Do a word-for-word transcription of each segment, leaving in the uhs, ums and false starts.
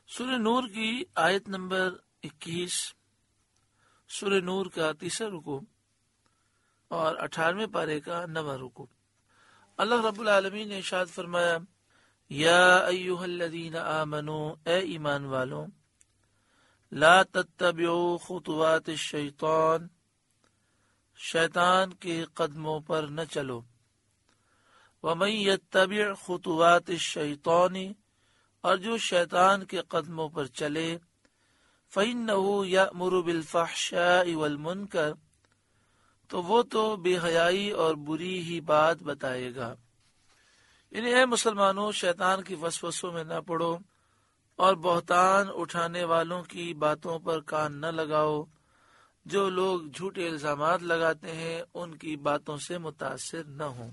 سورہ نور کی آیت نمبر اکیس، سورہ نور کا تیسرا رکوع اور اٹھارہویں پارے کا نواں رکوع۔ اللہ رب العالمین نے ارشاد فرمایا، یا ایھا الذین آمنوا، اے ایمان والوں، لا تتبعوا خطوات الشیطان، شیطان کے قدموں پر نہ چلو، ومن یتبع خطوات الشیطان، اور جو شیطان کے قدموں پر چلے، فإنہ یأمر بالفحشاء والمنکر، تو وہ تو بے حیائی اور بری ہی بات بتائے گا۔ یعنی اے مسلمانوں، شیطان کی وسوسوں میں نہ پڑو اور بہتان اٹھانے والوں کی باتوں پر کان نہ لگاؤ۔ جو لوگ جھوٹے الزامات لگاتے ہیں ان کی باتوں سے متاثر نہ ہوں۔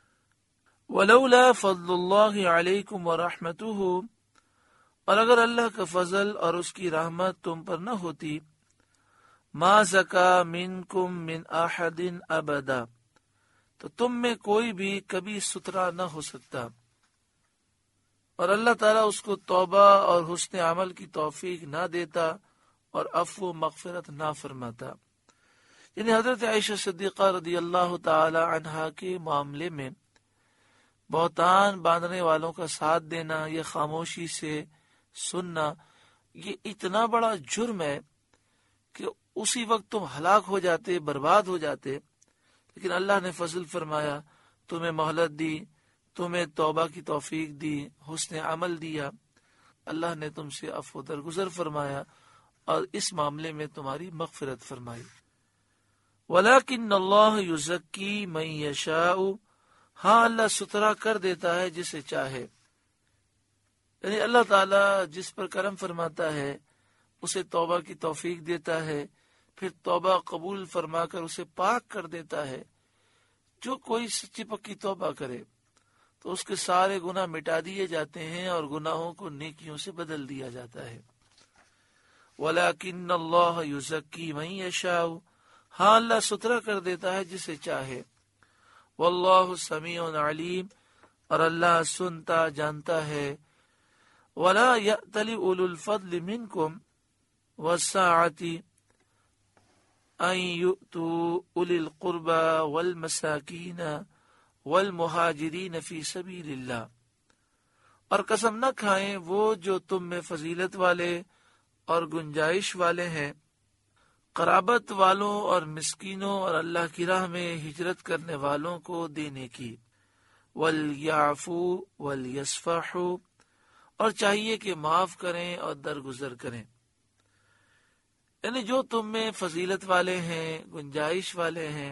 ولولا فضل اللہ علیکم ورحمتہ، اور اگر اللہ کا فضل اور اس کی رحمت تم پر نہ ہوتی، ما زکا منکم من احد ابدا، تو تم میں کوئی بھی کبھی ستھرا نہ ہو سکتا، اور اللہ تعالیٰ اس کو توبہ اور حسن عمل کی توفیق نہ دیتا اور عفو و مغفرت نہ فرماتا۔ یعنی حضرت عائشہ صدیقہ رضی اللہ تعالی عنہا کے معاملے میں بہتان باندھنے والوں کا ساتھ دینا یا خاموشی سے سننا، یہ اتنا بڑا جرم ہے کہ اسی وقت تم ہلاک ہو جاتے، برباد ہو جاتے، لیکن اللہ نے فضل فرمایا، تمہیں مہلت دی، تمہیں توبہ کی توفیق دی، حسن عمل دیا، اللہ نے تم سے عفو درگزر فرمایا اور اس معاملے میں تمہاری مغفرت فرمائی۔ وَلَكِنَّ اللَّهَ يُزَكِّي مَن يَشَاءُ، ہاں اللہ ستھرا کر دیتا ہے جسے چاہے۔ یعنی اللہ تعالیٰ جس پر کرم فرماتا ہے اسے توبہ کی توفیق دیتا ہے، پھر توبہ قبول فرما کر اسے پاک کر دیتا ہے۔ جو کوئی سچی پکی توبہ کرے تو اس کے سارے گناہ مٹا دیے جاتے ہیں اور گناہوں کو نیکیوں سے بدل دیا جاتا ہے۔ وَلَكِنَّ اللَّهَ يُزَكِّي مَن يَشَاءُ، ہاں اللہ ستھرا کر دیتا ہے جسے چاہے۔ وَاللَّهُ سَمِيعٌ عَلِيمٌ، اور اللہ سنتا جانتا ہے۔ وَلَا يَأْتَلِ أُولُو الْفَضْلِ مِنْكُمْ وَالسَّعَةِ أَنْ يُؤْتُوا أُولِي الْقُرْبَى وَالْمَسَاكِينَ وَالْمُهَاجِرِينَ فِي سَبِيلِ اللَّهِ، اور قسم نہ کھائیں وہ جو تم میں فضیلت والے اور گنجائش والے ہیں، قرابت والوں اور مسکینوں اور اللہ کی راہ میں ہجرت کرنے والوں کو دینے کی۔ وَلْيَعْفُوا وَلْيَصْفَحُوا، اور چاہیے کہ معاف کریں اور درگزر کریں۔ یعنی جو تم میں فضیلت والے ہیں، گنجائش والے ہیں،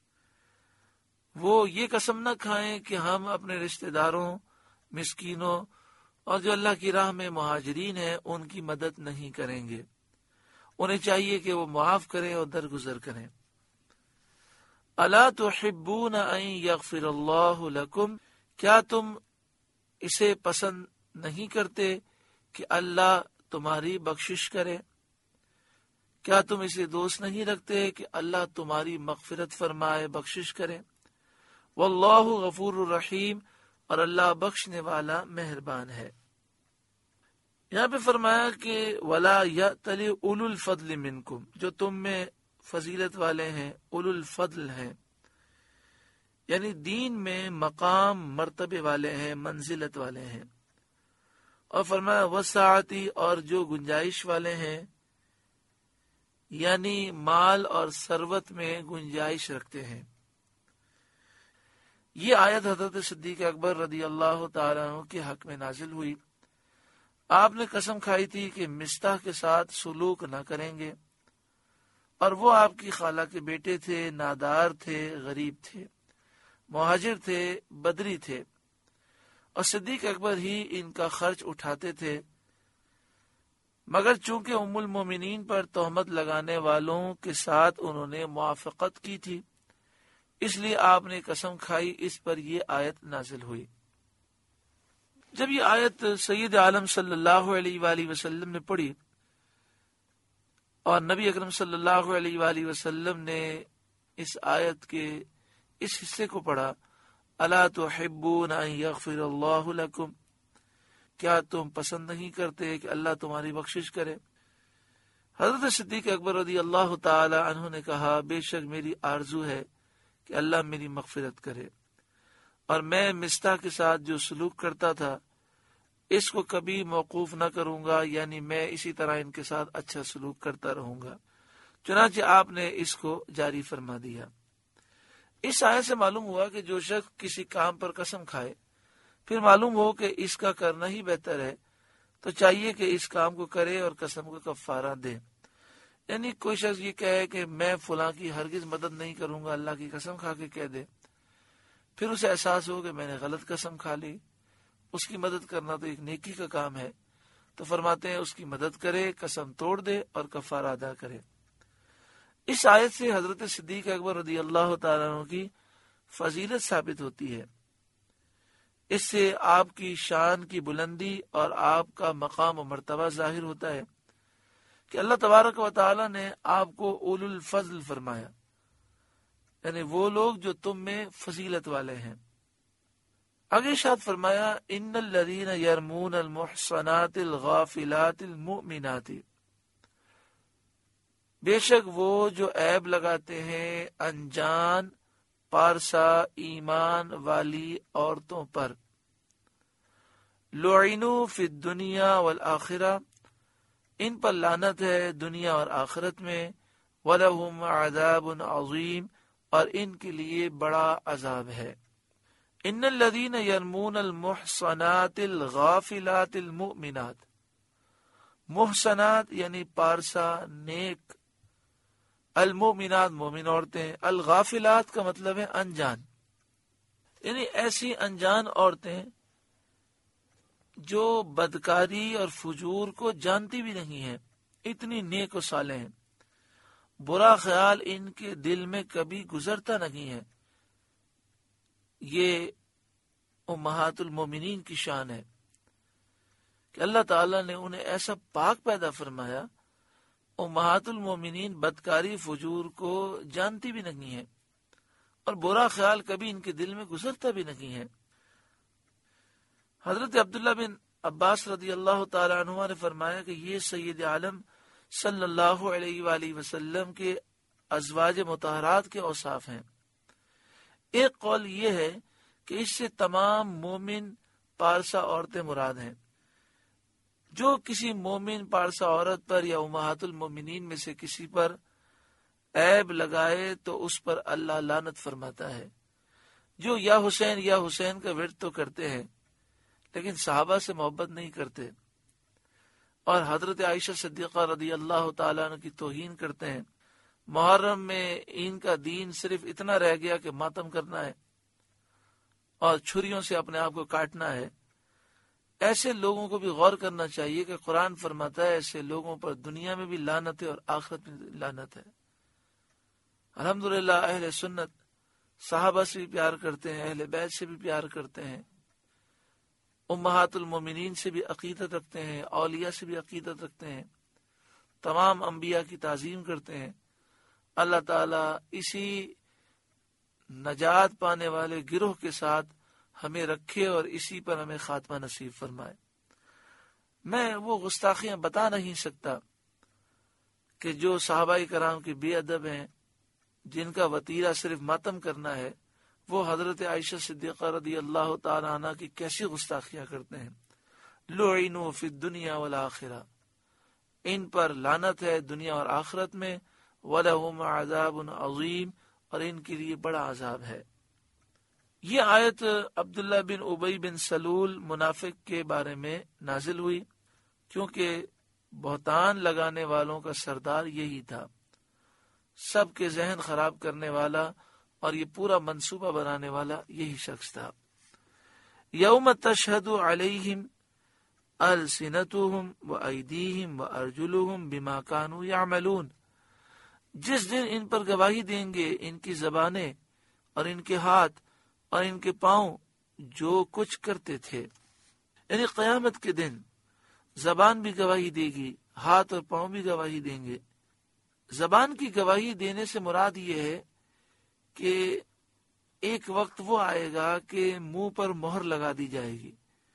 وہ یہ قسم نہ کھائیں کہ ہم اپنے رشتہ داروں، مسکینوں اور جو اللہ کی راہ میں مہاجرین ہیں ان کی مدد نہیں کریں گے۔ انہیں چاہیے کہ وہ معاف کریں اور درگزر کریں۔ الا تحبون ان یغفر اللہ لکم، کیا تم اسے پسند نہیں کرتے کہ اللہ تمہاری بخشش کرے؟ کیا تم اسے دوست نہیں رکھتے کہ اللہ تمہاری مغفرت فرمائے، بخشش کرے؟ واللہ غفور الرحیم، اور اللہ بخشنے والا مہربان ہے۔ یہاں پہ فرمایا کہ ولا یأتل اولو الفضل منکم، جو تم میں فضیلت والے ہیں، اولو الفضل ہیں، یعنی دین میں مقام مرتبے والے ہیں، منزلت والے ہیں۔ اور فرمایا وسعتی، اور جو گنجائش والے ہیں، یعنی مال اور ثروت میں گنجائش رکھتے ہیں۔ یہ آیت حضرت صدیق اکبر رضی اللہ تعالیٰ عنہ کے حق میں نازل ہوئی۔ آپ نے قسم کھائی تھی کہ مستح کے ساتھ سلوک نہ کریں گے، اور وہ آپ کی خالہ کے بیٹے تھے، نادار تھے، غریب تھے، مہاجر تھے، بدری تھے، اور صدیق اکبر ہی ان کا خرچ اٹھاتے تھے۔ مگر چونکہ ام المومنین پر تہمت لگانے والوں کے ساتھ انہوں نے موافقت کی تھی، اس لیے آپ نے قسم کھائی، اس پر یہ آیت نازل ہوئی۔ جب یہ آیت سید عالم صلی اللہ علیہ وآلہ وسلم نے پڑھی اور نبی اکرم صلی اللہ علیہ وآلہ وسلم نے اس آیت کے اس حصے کو پڑھا، الا تحبون ان یغفر اللہ لکم، کیا تم پسند نہیں کرتے کہ اللہ تمہاری بخشش کرے؟ حضرت صدیق اکبر رضی اللہ تعالی عنہ نے کہا بے شک میری آرزو ہے کہ اللہ میری مغفرت کرے، اور میں مستح کے ساتھ جو سلوک کرتا تھا اس کو کبھی موقوف نہ کروں گا، یعنی میں اسی طرح ان کے ساتھ اچھا سلوک کرتا رہوں گا۔ چنانچہ آپ نے اس کو جاری فرما دیا۔ اس آیت سے معلوم ہوا کہ جو شخص کسی کام پر قسم کھائے پھر معلوم ہو کہ اس کا کرنا ہی بہتر ہے تو چاہیے کہ اس کام کو کرے اور قسم کا کفارہ دے۔ یعنی کوئی شخص یہ کہے کہ میں فلاں کی ہرگز مدد نہیں کروں گا، اللہ کی قسم کھا کے کہہ دے، پھر اسے احساس ہو کہ میں نے غلط قسم کھا لی، اس کی مدد کرنا تو ایک نیکی کا کام ہے، تو فرماتے ہیں اس کی مدد کرے، قسم توڑ دے اور کفارہ ادا کرے۔ اس آیت سے حضرت صدیق اکبر رضی اللہ تعالیٰ عنہ کی فضیلت ثابت ہوتی ہے۔ اس سے آپ کی شان کی بلندی اور آپ کا مقام و مرتبہ ظاہر ہوتا ہے کہ اللہ تبارک و تعالیٰ نے آپ کو اولو الفضل فرمایا، یعنی وہ لوگ جو تم میں فضیلت والے ہیں۔ آگے ارشاد فرمایا ان الذین یرمون المحصنات الغافلات المؤمنات، بے شک وہ جو عیب لگاتے ہیں انجان پارسا ایمان والی عورتوں پر، لعنوا فی الدنیا والآخرہ، ان پر لعنت ہے دنیا اور آخرت میں، وَلَهُمْ عَذَابٌ عَظِيمٌ، اور ان کے لیے بڑا عذاب ہے۔ ان الذین یرمون المحصنات الغافلات المؤمنات، محصنات یعنی پارسا نیک، المؤمنات مومن عورتیں، الغافلات کا مطلب ہے انجان، یعنی ایسی انجان عورتیں جو بدکاری اور فجور کو جانتی بھی نہیں ہیں، اتنی نیک و صالح ہیں، برا خیال ان کے دل میں کبھی گزرتا نہیں ہے۔ یہ امہات المومنین کی شان ہے کہ اللہ تعالیٰ نے انہیں ایسا پاک پیدا فرمایا، امہات المومنین بدکاری فجور کو جانتی بھی نہیں ہے اور برا خیال کبھی ان کے دل میں گزرتا بھی نہیں ہے۔ حضرت عبداللہ بن عباس رضی اللہ تعالی عنہ نے فرمایا کہ یہ سید عالم صلی اللہ علیہ وآلہ وسلم کے ازواج مطہرات کے اوصاف ہیں۔ ایک قول یہ ہے کہ اس سے تمام مومن پارسا عورتیں مراد ہیں۔ جو کسی مومن پارسا عورت پر یا امہات المومنین میں سے کسی پر عیب لگائے تو اس پر اللہ لعنت فرماتا ہے۔ جو یا حسین یا حسین کا ورد تو کرتے ہیں لیکن صحابہ سے محبت نہیں کرتے اور حضرت عائشہ صدیقہ رضی اللہ تعالیٰ عنہ کی توہین کرتے ہیں، محرم میں ان کا دین صرف اتنا رہ گیا کہ ماتم کرنا ہے اور چھریوں سے اپنے آپ کو کاٹنا ہے، ایسے لوگوں کو بھی غور کرنا چاہیے کہ قرآن فرماتا ہے ایسے لوگوں پر دنیا میں بھی لعنت ہے اور آخرت میں لعنت ہے۔ الحمدللہ اہل سنت صحابہ سے بھی پیار کرتے ہیں، اہل بیت سے بھی پیار کرتے ہیں، امہات المومنین سے بھی عقیدت رکھتے ہیں، اولیاء سے بھی عقیدت رکھتے ہیں، تمام انبیاء کی تعظیم کرتے ہیں۔ اللہ تعالیٰ اسی نجات پانے والے گروہ کے ساتھ ہمیں رکھے اور اسی پر ہمیں خاتمہ نصیب فرمائے۔ میں وہ گستاخیاں بتا نہیں سکتا کہ جو صحابہ کرام کے بے ادب ہیں، جن کا وتیرہ صرف ماتم کرنا ہے، وہ حضرت عائشہ صدیقہ رضی اللہ تعالی عنہ کی کیسی گستاخیاں کرتے ہیں۔ لعنوا فی الدنیا والآخرہ، ان پر لعنت ہے دنیا اور آخرت میں، وَلَهُمْ عَذَابٌ عَظِيمٌ، اور ان کے لیے بڑا عذاب ہے۔ یہ آیت عبداللہ بن ابی بن سلول منافق کے بارے میں نازل ہوئی کیونکہ بہتان لگانے والوں کا سردار یہی تھا، سب کے ذہن خراب کرنے والا اور یہ پورا منصوبہ بنانے والا یہی شخص تھا۔ یوم تشہد علیہم السنتہم وایدیہم وارجلہم بما کانوا یعملون، جس دن ان پر گواہی دیں گے ان کی زبانیں اور ان کے ہاتھ اور ان کے پاؤں جو کچھ کرتے تھے، یعنی قیامت کے دن زبان بھی گواہی دے گی، ہاتھ اور پاؤں بھی گواہی دیں گے۔ زبان کی گواہی دینے سے مراد یہ ہے کہ ایک وقت وہ آئے گا کہ منہ پر مہر لگا دی جائے گی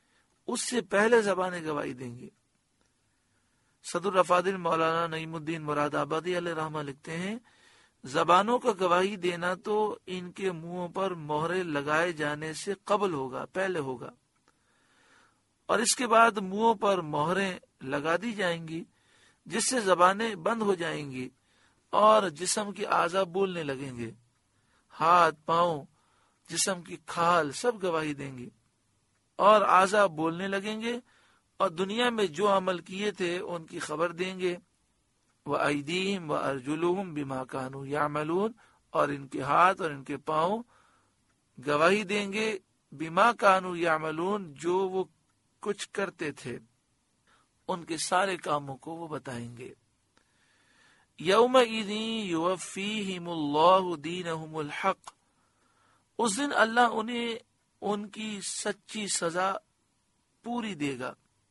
اس سے پہلے زبانیں گواہی دیں گی۔ صدر الافاضل مولانا نعیم الدین مراد آبادی علیہ رحمہ لکھتے ہیں زبانوں کا گواہی دینا تو ان کے منہوں پر مہرے لگائے جانے سے قبل ہوگا، پہلے ہوگا، اور اس کے بعد منہوں پر مہریں لگا دی جائیں گی جس سے زبانیں بند ہو جائیں گی اور جسم کے اعضاء بولنے لگیں گے، ہاتھ، پاؤں، جسم کی کھال سب گواہی دیں گی اور اعضاء بولنے لگیں گے اور دنیا میں جو عمل کیے تھے ان کی خبر دیں گے۔ وَأَيْدِيهِمْ وَأَرْجُلُهُمْ بِمَا كَانُوا يَعْمَلُونَ، اور ان کے ہاتھ اور ان کے پاؤں گواہی دیں گے بِمَا كَانُوا يَعْمَلُونَ، جو وہ کچھ کرتے تھے، ان کے سارے کاموں کو وہ بتائیں گے۔ يَوْمَئِذٍ يُوَفِّيهِمُ اللَّهُ دِينَهُمُ الْحَقَّ، اس دن اللہ انہیں ان کی سچی سزا پوری دے گا،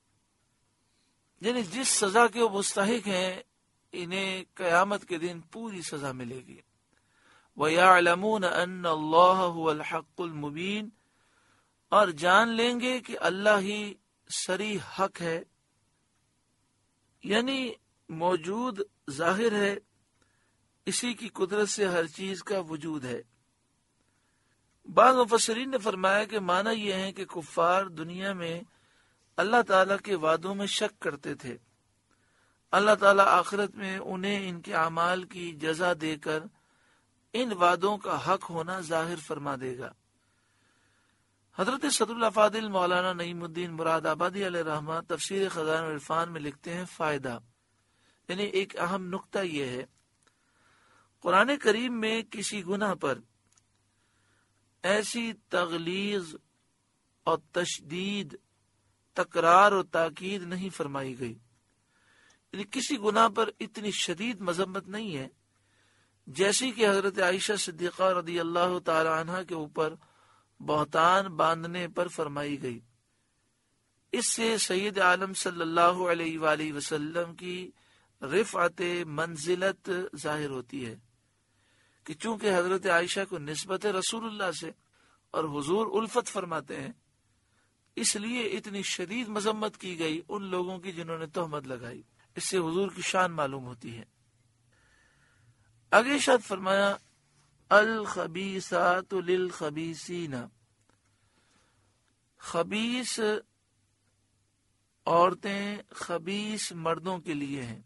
یعنی جس سزا کے وہ مستحق ہیں انہیں قیامت کے دن پوری سزا ملے گی۔ وَيَعْلَمُونَ أَنَّ اللَّهَ هُوَ الْحَقُّ الْمُبِينُ، اور جان لیں گے کہ اللہ ہی صریح حق ہے، یعنی موجود ظاہر ہے، اسی کی قدرت سے ہر چیز کا وجود ہے۔ بعض مفسرین نے فرمایا کہ معنی یہ ہے کہ کفار دنیا میں اللہ تعالیٰ کے وعدوں میں شک کرتے تھے، اللہ تعالیٰ آخرت میں انہیں ان کے اعمال کی جزا دے کر ان وعدوں کا حق ہونا ظاہر فرما دے گا۔ حضرت صدر الافاضل مولانا نعیم الدین مراد آبادی علیہ رحمہ تفسیر خزائن العرفان میں لکھتے ہیں فائدہ، یعنی ایک اہم نقطہ یہ ہے قرآن کریم میں کسی گناہ پر ایسی تغلیظ اور تشدید، تکرار و تاکید نہیں فرمائی گئی، یعنی کسی گناہ پر اتنی شدید مذمت نہیں ہے جیسی کہ حضرت عائشہ صدیقہ رضی اللہ تعالی عنہ کے اوپر بہتان باندھنے پر فرمائی گئی۔ اس سے سید عالم صلی اللہ علیہ وآلہ وسلم کی رفعت منزلت ظاہر ہوتی ہے کہ چونکہ حضرت عائشہ کو نسبت رسول اللہ سے اور حضور الفت فرماتے ہیں، اس لیے اتنی شدید مذمت کی گئی ان لوگوں کی جنہوں نے تہمت لگائی۔ اس سے حضور کی شان معلوم ہوتی ہے۔ آگے ارشاد فرمایا الخبیثات للخبیثین، خبیث عورتیں خبیث مردوں کے لیے ہیں۔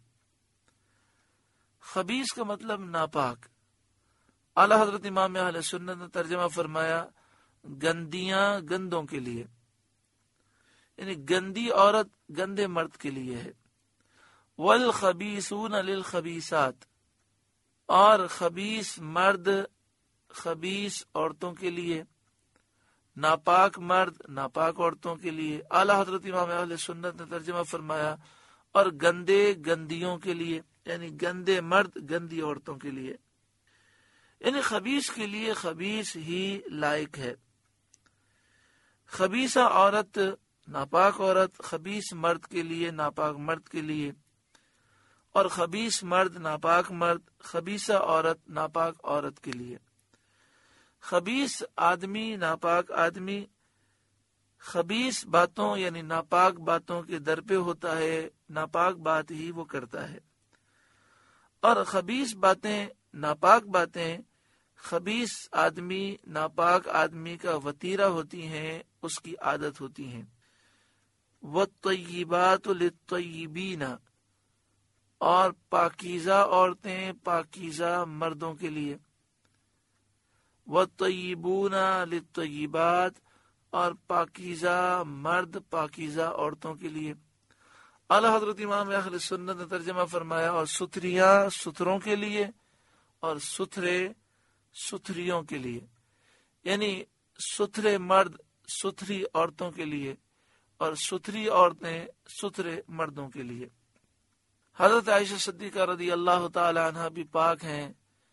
خبیث کا مطلب ناپاک۔ اعلی حضرت امام اہل سنت نے ترجمہ فرمایا گندیاں گندوں کے لیے، یعنی گندی عورت گندے مرد کے لیے ہے۔ والخبیثون للخبیثات، اور خبیث مرد خبیث عورتوں کے لیے، ناپاک مرد ناپاک عورتوں کے لیے۔ اعلی حضرت امام اہل سنت نے ترجمہ فرمایا اور گندے گندیوں کے لیے، یعنی گندے مرد گندی عورتوں کے لیے، یعنی خبیث کے لیے خبیث ہی لائق ہے۔ خبیثہ عورت ناپاک عورت، خبیث مرد کے لیے ناپاک مرد کے لیے، اور خبیث مرد ناپاک مرد، خبیثہ عورت ناپاک عورت کے لیے۔ خبیث آدمی ناپاک آدمی خبیث باتوں یعنی ناپاک باتوں کے در پہ ہوتا ہے، ناپاک بات ہی وہ کرتا ہے، اور خبیث باتیں ناپاک باتیں خبیث آدمی ناپاک آدمی کا وتیرہ ہوتی ہیں، اس کی عادت ہوتی ہیں۔ وَالطَّيِّبَاتُ لِلطَّيِّبِينَ، اور پاکیزہ عورتیں پاکیزہ مردوں کے لیے۔ وَالطَّيِّبُونَ لِلطَّيِّبَاتِ، اور پاکیزہ مرد پاکیزہ عورتوں کے لیے۔ اعلی حضرت امام اہل سنت نے ترجمہ فرمایا اور ستھریاں ستھروں کے لیے اور ستھرے ستھریوں کے لیے، یعنی ستھرے مرد ستھری عورتوں کے لیے اور ستھری عورتیں ستھرے مردوں کے لیے۔ حضرت عائشہ صدیقہ رضی اللہ تعالی عنہ بھی پاک ہیں۔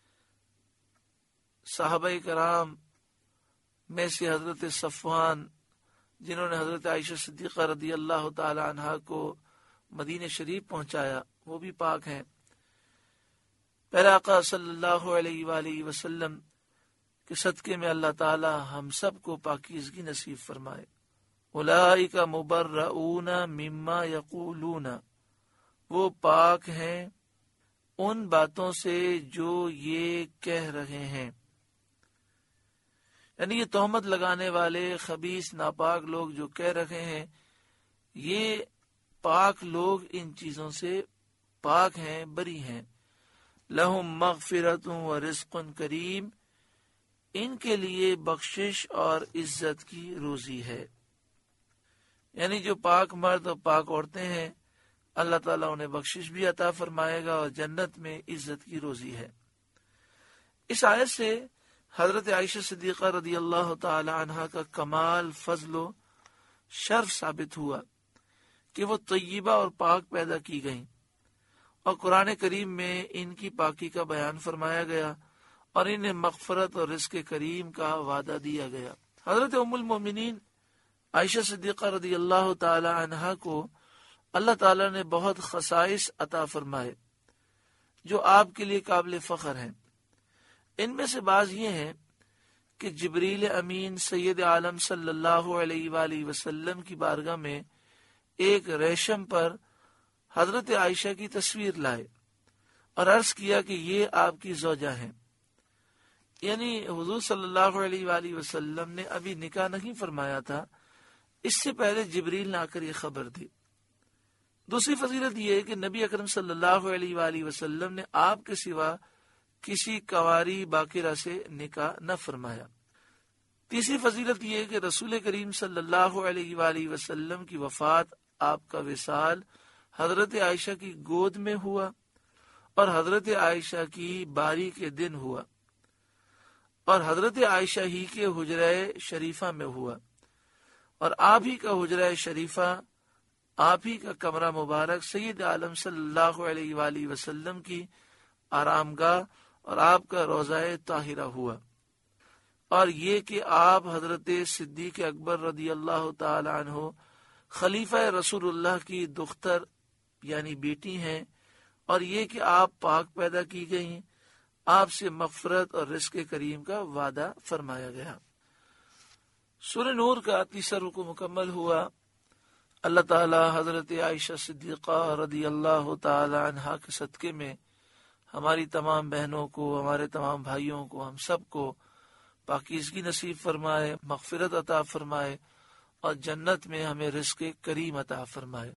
صحابہ کرام میں سے حضرت صفوان، جنہوں نے حضرت عائشہ صدیقہ رضی اللہ تعالی عنہ کو مدینہ شریف پہنچایا، وہ بھی پاک ہیں۔ پیارے آقا صلی اللہ علیہ وآلہ وسلم کے صدقے میں اللہ تعالی ہم سب کو پاکیزگی نصیب فرمائے۔ اولئک مبرؤون مما یقولون، وہ پاک ہیں ان باتوں سے جو یہ کہہ رہے ہیں. یعنی یہ تہمت لگانے والے خبیث ناپاک لوگ جو کہہ رہے ہیں، یہ پاک لوگ ان چیزوں سے پاک ہیں، بری ہیں. لہم مغفرت و رزق کریم، ان کے لیے بخشش اور عزت کی روزی ہے. یعنی جو پاک مرد اور پاک عورتیں ہیں، اللہ تعالیٰ انہیں بخشش بھی عطا فرمائے گا اور جنت میں عزت کی روزی ہے. اس آیت سے حضرت عائشہ صدیقہ رضی اللہ تعالی عنہا کا کمال فضل و شرف ثابت ہوا کہ وہ طیبہ اور پاک پیدا کی گئیں، اور قرآن کریم میں ان کی پاکی کا بیان فرمایا گیا اور انہیں مغفرت اور رزق کریم کا وعدہ دیا گیا. حضرت ام المومنین عائشہ صدیقہ رضی اللہ تعالی عنہا کو اللہ تعالیٰ نے بہت خصائص عطا فرمائے جو آپ کے لیے قابل فخر ہیں. ان میں سے بعض یہ ہیں کہ جبریل امین سید عالم صلی اللہ علیہ وآلہ وسلم کی بارگاہ میں ایک ریشم پر حضرت عائشہ کی تصویر لائے اور عرض کیا کہ یہ آپ کی زوجہ ہیں. یعنی حضور صلی اللہ علیہ وآلہ وسلم نے ابھی نکاح نہیں فرمایا تھا، اس سے پہلے جبریل نے آ کر یہ خبر دی. دوسری فضیلت یہ ہے کہ نبی اکرم صلی اللہ علیہ وآلہ وسلم نے آپ کے سوا کسی کنواری باکرہ سے نکاح نہ فرمایا. تیسری فضیلت یہ ہے کہ رسول کریم صلی اللہ علیہ وآلہ وسلم کی وفات، آپ کا وصال حضرت عائشہ کی گود میں ہوا اور حضرت عائشہ کی باری کے دن ہوا اور حضرت عائشہ ہی کے حجرہ شریفہ میں ہوا، اور آپ ہی کا حجرہ شریفہ، آپ ہی کا کمرہ مبارک سید عالم صلی اللہ علیہ وآلہ وسلم کی آرام گاہ اور آپ کا روضہ طاہرہ ہوا. اور یہ کہ آپ حضرت صدیق اکبر رضی اللہ تعالی عنہ خلیفہ رسول اللہ کی دختر یعنی بیٹی ہیں، اور یہ کہ آپ پاک پیدا کی گئیں، آپ سے مغفرت اور رزق کریم کا وعدہ فرمایا گیا. سورہ نور کا تیسرا رکوع مکمل ہوا. اللہ تعالی حضرت عائشہ صدیقہ رضی اللہ تعالی عنہا کے صدقے میں ہماری تمام بہنوں کو، ہمارے تمام بھائیوں کو، ہم سب کو پاکیزگی نصیب فرمائے، مغفرت عطا فرمائے اور جنت میں ہمیں رزق کریم عطا فرمائے.